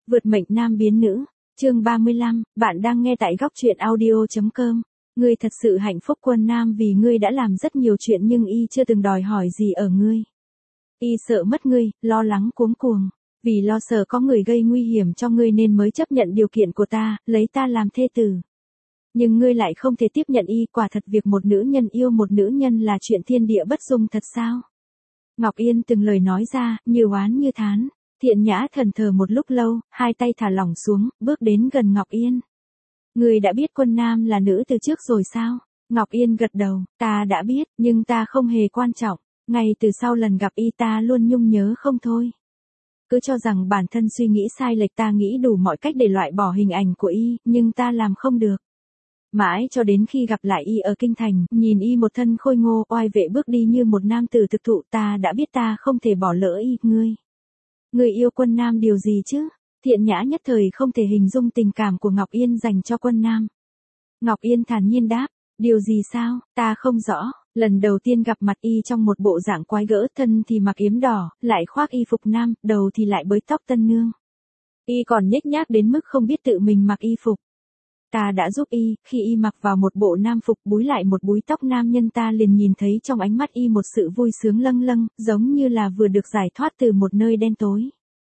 Vượt mệnh nam biến nữ, chương 35, bạn đang nghe tại góc truyện audio.com. Ngươi thật sự hạnh phúc Quân Nam vì ngươi đã làm rất nhiều chuyện nhưng y chưa từng đòi hỏi gì ở ngươi. Y sợ mất ngươi, lo lắng cuống cuồng. Vì lo sợ có người gây nguy hiểm cho ngươi nên mới chấp nhận điều kiện của ta, lấy ta làm thê tử. Nhưng ngươi lại không thể tiếp nhận y, quả thật việc một nữ nhân yêu một nữ nhân là chuyện thiên địa bất dung thật sao? Ngọc Yên từng lời nói ra, như oán như thán. Thiện Nhã thẫn thờ một lúc lâu, hai tay thả lỏng xuống, bước đến gần Ngọc Yên. Ngươi đã biết Quân Nam là nữ từ trước rồi sao? Ngọc Yên gật đầu, ta đã biết, nhưng ta không hề quan trọng. Ngay từ sau lần gặp y ta luôn nhung nhớ không thôi. Cứ cho rằng bản thân suy nghĩ sai lệch, ta nghĩ đủ mọi cách để loại bỏ hình ảnh của y, nhưng ta làm không được. Mãi cho đến khi gặp lại y ở kinh thành, nhìn y một thân khôi ngô oai vệ bước đi như một nam tử thực thụ, ta đã biết ta không thể bỏ lỡ y. Ngươi yêu Quân Nam điều gì chứ? Thiện Nhã nhất thời không thể hình dung tình cảm của Ngọc Yên dành cho Quân Nam. Ngọc Yên thản nhiên đáp, điều gì sao, ta không rõ. Lần đầu tiên gặp mặt y trong một bộ dạng quái gỡ, thân thì mặc yếm đỏ, lại khoác y phục nam, đầu thì lại bới tóc tân nương. Y còn nhếch nhác đến mức không biết tự mình mặc y phục. Ta đã giúp y, khi y mặc vào một bộ nam phục búi lại một búi tóc nam nhân, ta liền nhìn thấy trong ánh mắt y một sự vui sướng lâng lâng, giống như là vừa được giải thoát từ một nơi đen tối.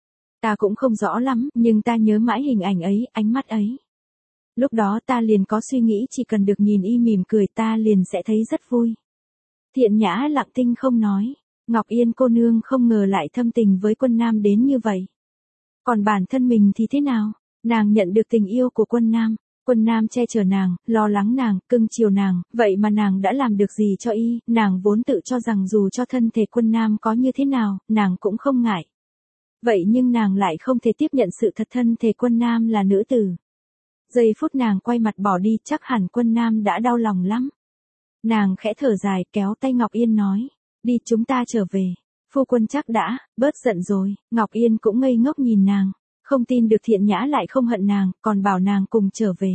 Ta cũng không rõ lắm, nhưng ta nhớ mãi hình ảnh ấy, ánh mắt ấy. Lúc đó ta liền có suy nghĩ chỉ cần được nhìn y mỉm cười ta liền sẽ thấy rất vui. Thiện Nhã lặng thinh không nói. Ngọc Yên cô nương không ngờ lại thâm tình với Quân Nam đến như vậy. Còn bản thân mình thì thế nào? Nàng nhận được tình yêu của Quân Nam. Quân Nam che chở nàng, lo lắng nàng, cưng chiều nàng, vậy mà nàng đã làm được gì cho y? Nàng vốn tự cho rằng dù cho thân thể Quân Nam có như thế nào, nàng cũng không ngại. Vậy nhưng nàng lại không thể tiếp nhận sự thật thân thể Quân Nam là nữ tử. Giây phút nàng quay mặt bỏ đi, chắc hẳn Quân Nam đã đau lòng lắm. Nàng khẽ thở dài, kéo tay Ngọc Yên nói, đi chúng ta trở về. Phu quân chắc đã bớt giận rồi. Ngọc Yên cũng ngây ngốc nhìn nàng, không tin được Thiện Nhã lại không hận nàng, còn bảo nàng cùng trở về.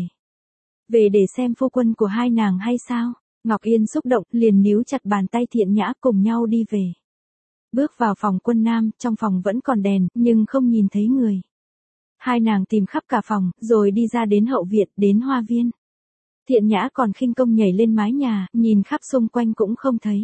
Về để xem phu quân của hai nàng hay sao? Ngọc Yên xúc động, liền níu chặt bàn tay Thiện Nhã cùng nhau đi về. Bước vào phòng Quân Nam, trong phòng vẫn còn đèn, nhưng không nhìn thấy người. Hai nàng tìm khắp cả phòng, rồi đi ra đến hậu viện, đến hoa viên. Thiện Nhã còn khinh công nhảy lên mái nhà, nhìn khắp xung quanh cũng không thấy.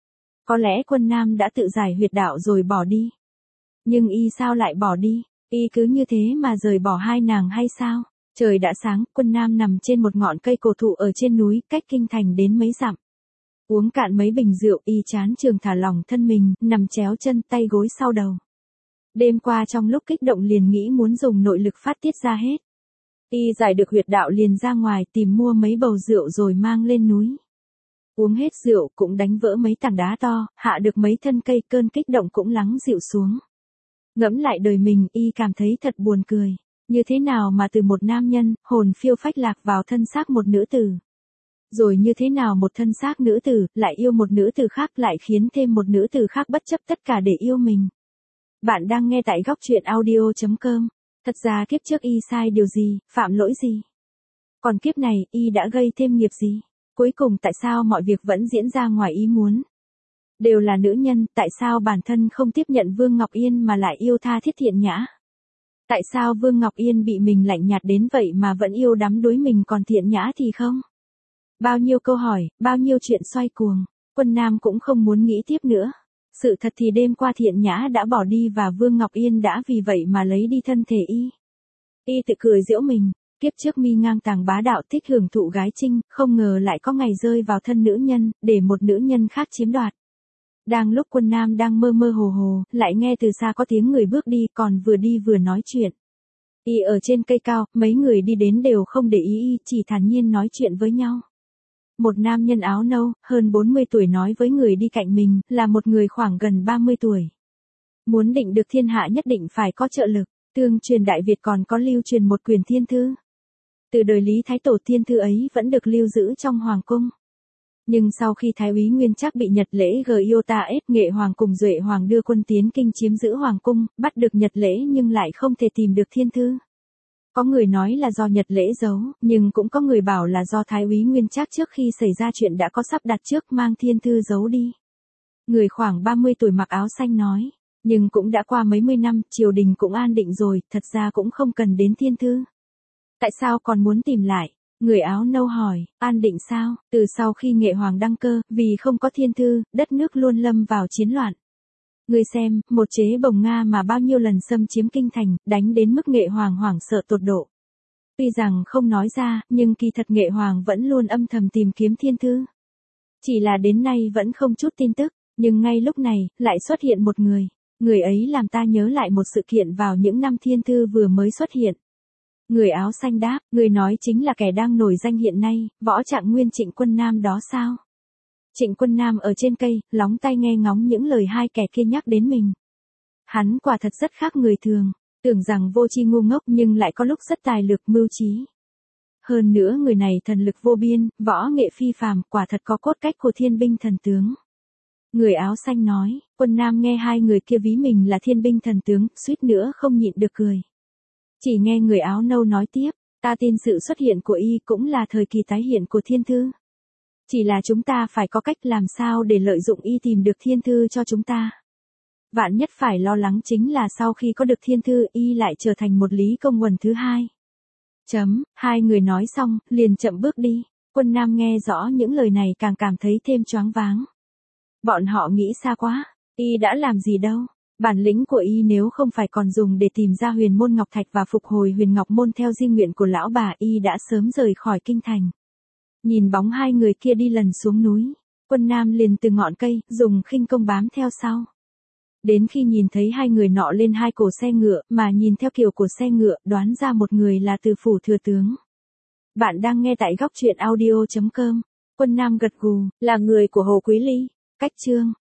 Có lẽ Quân Nam đã tự giải huyệt đạo rồi bỏ đi. Nhưng y sao lại bỏ đi? Y cứ như thế mà rời bỏ hai nàng hay sao? Trời đã sáng, Quân Nam nằm trên một ngọn cây cổ thụ ở trên núi, cách kinh thành đến mấy dặm. Uống cạn mấy bình rượu, y chán trường thả lỏng thân mình, nằm chéo chân, tay gối sau đầu. Đêm qua trong lúc kích động liền nghĩ muốn dùng nội lực phát tiết ra hết. Y giải được huyệt đạo liền ra ngoài tìm mua mấy bầu rượu rồi mang lên núi. Uống hết rượu cũng đánh vỡ mấy tảng đá to, hạ được mấy thân cây, cơn kích động cũng lắng dịu xuống. Ngẫm lại đời mình, y cảm thấy thật buồn cười. Như thế nào mà từ một nam nhân, hồn phiêu phách lạc vào thân xác một nữ tử. Rồi như thế nào một thân xác nữ tử, lại yêu một nữ tử khác, lại khiến thêm một nữ tử khác bất chấp tất cả để yêu mình. Bạn đang nghe tại góc truyện audio.com. Thật ra kiếp trước y sai điều gì, phạm lỗi gì? Còn kiếp này, y đã gây thêm nghiệp gì? Cuối cùng tại sao mọi việc vẫn diễn ra ngoài ý muốn? Đều là nữ nhân, tại sao bản thân không tiếp nhận Vương Ngọc Yên mà lại yêu tha thiết Thiện Nhã? Tại sao Vương Ngọc Yên bị mình lạnh nhạt đến vậy mà vẫn yêu đắm đuối mình, còn Thiện Nhã thì không? Bao nhiêu câu hỏi, bao nhiêu chuyện xoay cuồng, Quân Nam cũng không muốn nghĩ tiếp nữa. Sự thật thì đêm qua Thiện Nhã đã bỏ đi và Vương Ngọc Yên đã vì vậy mà lấy đi thân thể y. Y tự cười giễu mình, kiếp trước mi ngang tàng bá đạo thích hưởng thụ gái trinh, không ngờ lại có ngày rơi vào thân nữ nhân, để một nữ nhân khác chiếm đoạt. Đang lúc Quân Nam đang mơ mơ hồ hồ, lại nghe từ xa có tiếng người bước đi, còn vừa đi vừa nói chuyện. Y ở trên cây cao, mấy người đi đến đều không để ý y, chỉ thản nhiên nói chuyện với nhau. Một nam nhân áo nâu, hơn 40 tuổi nói với người đi cạnh mình, là một người khoảng gần 30 tuổi. Muốn định được thiên hạ nhất định phải có trợ lực, tương truyền Đại Việt còn có lưu truyền một quyển thiên thư. Từ đời Lý Thái Tổ thiên thư ấy vẫn được lưu giữ trong Hoàng cung. Nhưng sau khi Thái úy Nguyên Trác bị Nhật Lễ Giota-ép, Nghệ Hoàng cùng Duệ Hoàng đưa quân tiến kinh chiếm giữ Hoàng cung, bắt được Nhật Lễ nhưng lại không thể tìm được thiên thư. Có người nói là do Nhật Lễ giấu, nhưng cũng có người bảo là do Thái úy Nguyên Trác trước khi xảy ra chuyện đã có sắp đặt trước mang thiên thư giấu đi. Người khoảng 30 tuổi mặc áo xanh nói, Nhưng cũng đã qua mấy mươi năm, triều đình cũng an định rồi, thật ra cũng không cần đến thiên thư. Tại sao còn muốn tìm lại? Người áo nâu hỏi, an định sao? Từ sau khi Nghệ Hoàng đăng cơ, vì không có thiên thư, đất nước luôn lâm vào chiến loạn. Người xem, một chế bồng Nga mà bao nhiêu lần xâm chiếm kinh thành, đánh đến mức Nghệ Hoàng hoảng sợ tột độ. Tuy rằng không nói ra, nhưng kỳ thật Nghệ Hoàng vẫn luôn âm thầm tìm kiếm thiên thư. Chỉ là đến nay vẫn không chút tin tức, nhưng ngay lúc này, lại xuất hiện một người. Người ấy làm ta nhớ lại một sự kiện vào những năm thiên thư vừa mới xuất hiện. Người áo xanh đáp, người nói chính là kẻ đang nổi danh hiện nay, Võ Trạng Nguyên Trịnh Quân Nam đó sao? Trịnh Quân Nam ở trên cây, lóng tai nghe ngóng những lời hai kẻ kia nhắc đến mình. Hắn quả thật rất khác người thường, tưởng rằng vô tri ngu ngốc nhưng lại có lúc rất tài lược mưu trí. Hơn nữa người này thần lực vô biên, võ nghệ phi phàm, quả thật có cốt cách của thiên binh thần tướng. Người áo xanh nói, Quân Nam nghe hai người kia ví mình là thiên binh thần tướng, suýt nữa không nhịn được cười. Chỉ nghe người áo nâu nói tiếp, ta tin sự xuất hiện của y cũng là thời kỳ tái hiện của thiên thư. Chỉ là chúng ta phải có cách làm sao để lợi dụng y tìm được thiên thư cho chúng ta. Vạn nhất phải lo lắng chính là sau khi có được thiên thư y lại trở thành một Lý Công Uẩn thứ hai. Hai người nói xong, liền chậm bước đi. Quân Nam nghe rõ những lời này càng cảm thấy thêm choáng váng. Bọn họ nghĩ xa quá, y đã làm gì đâu. Bản lĩnh của y nếu không phải còn dùng để tìm ra huyền môn ngọc thạch và phục hồi huyền ngọc môn theo di nguyện của lão bà, y đã sớm rời khỏi kinh thành. Nhìn bóng hai người kia đi lần xuống núi, Quân Nam liền từ ngọn cây, dùng khinh công bám theo sau. Đến khi nhìn thấy hai người nọ lên hai cổ xe ngựa, mà nhìn theo kiểu của xe ngựa, đoán ra một người là từ phủ thừa tướng. Bạn đang nghe tại góc truyện audio.com. Quân Nam gật gù, là người của Hồ Quý Ly. Cách chương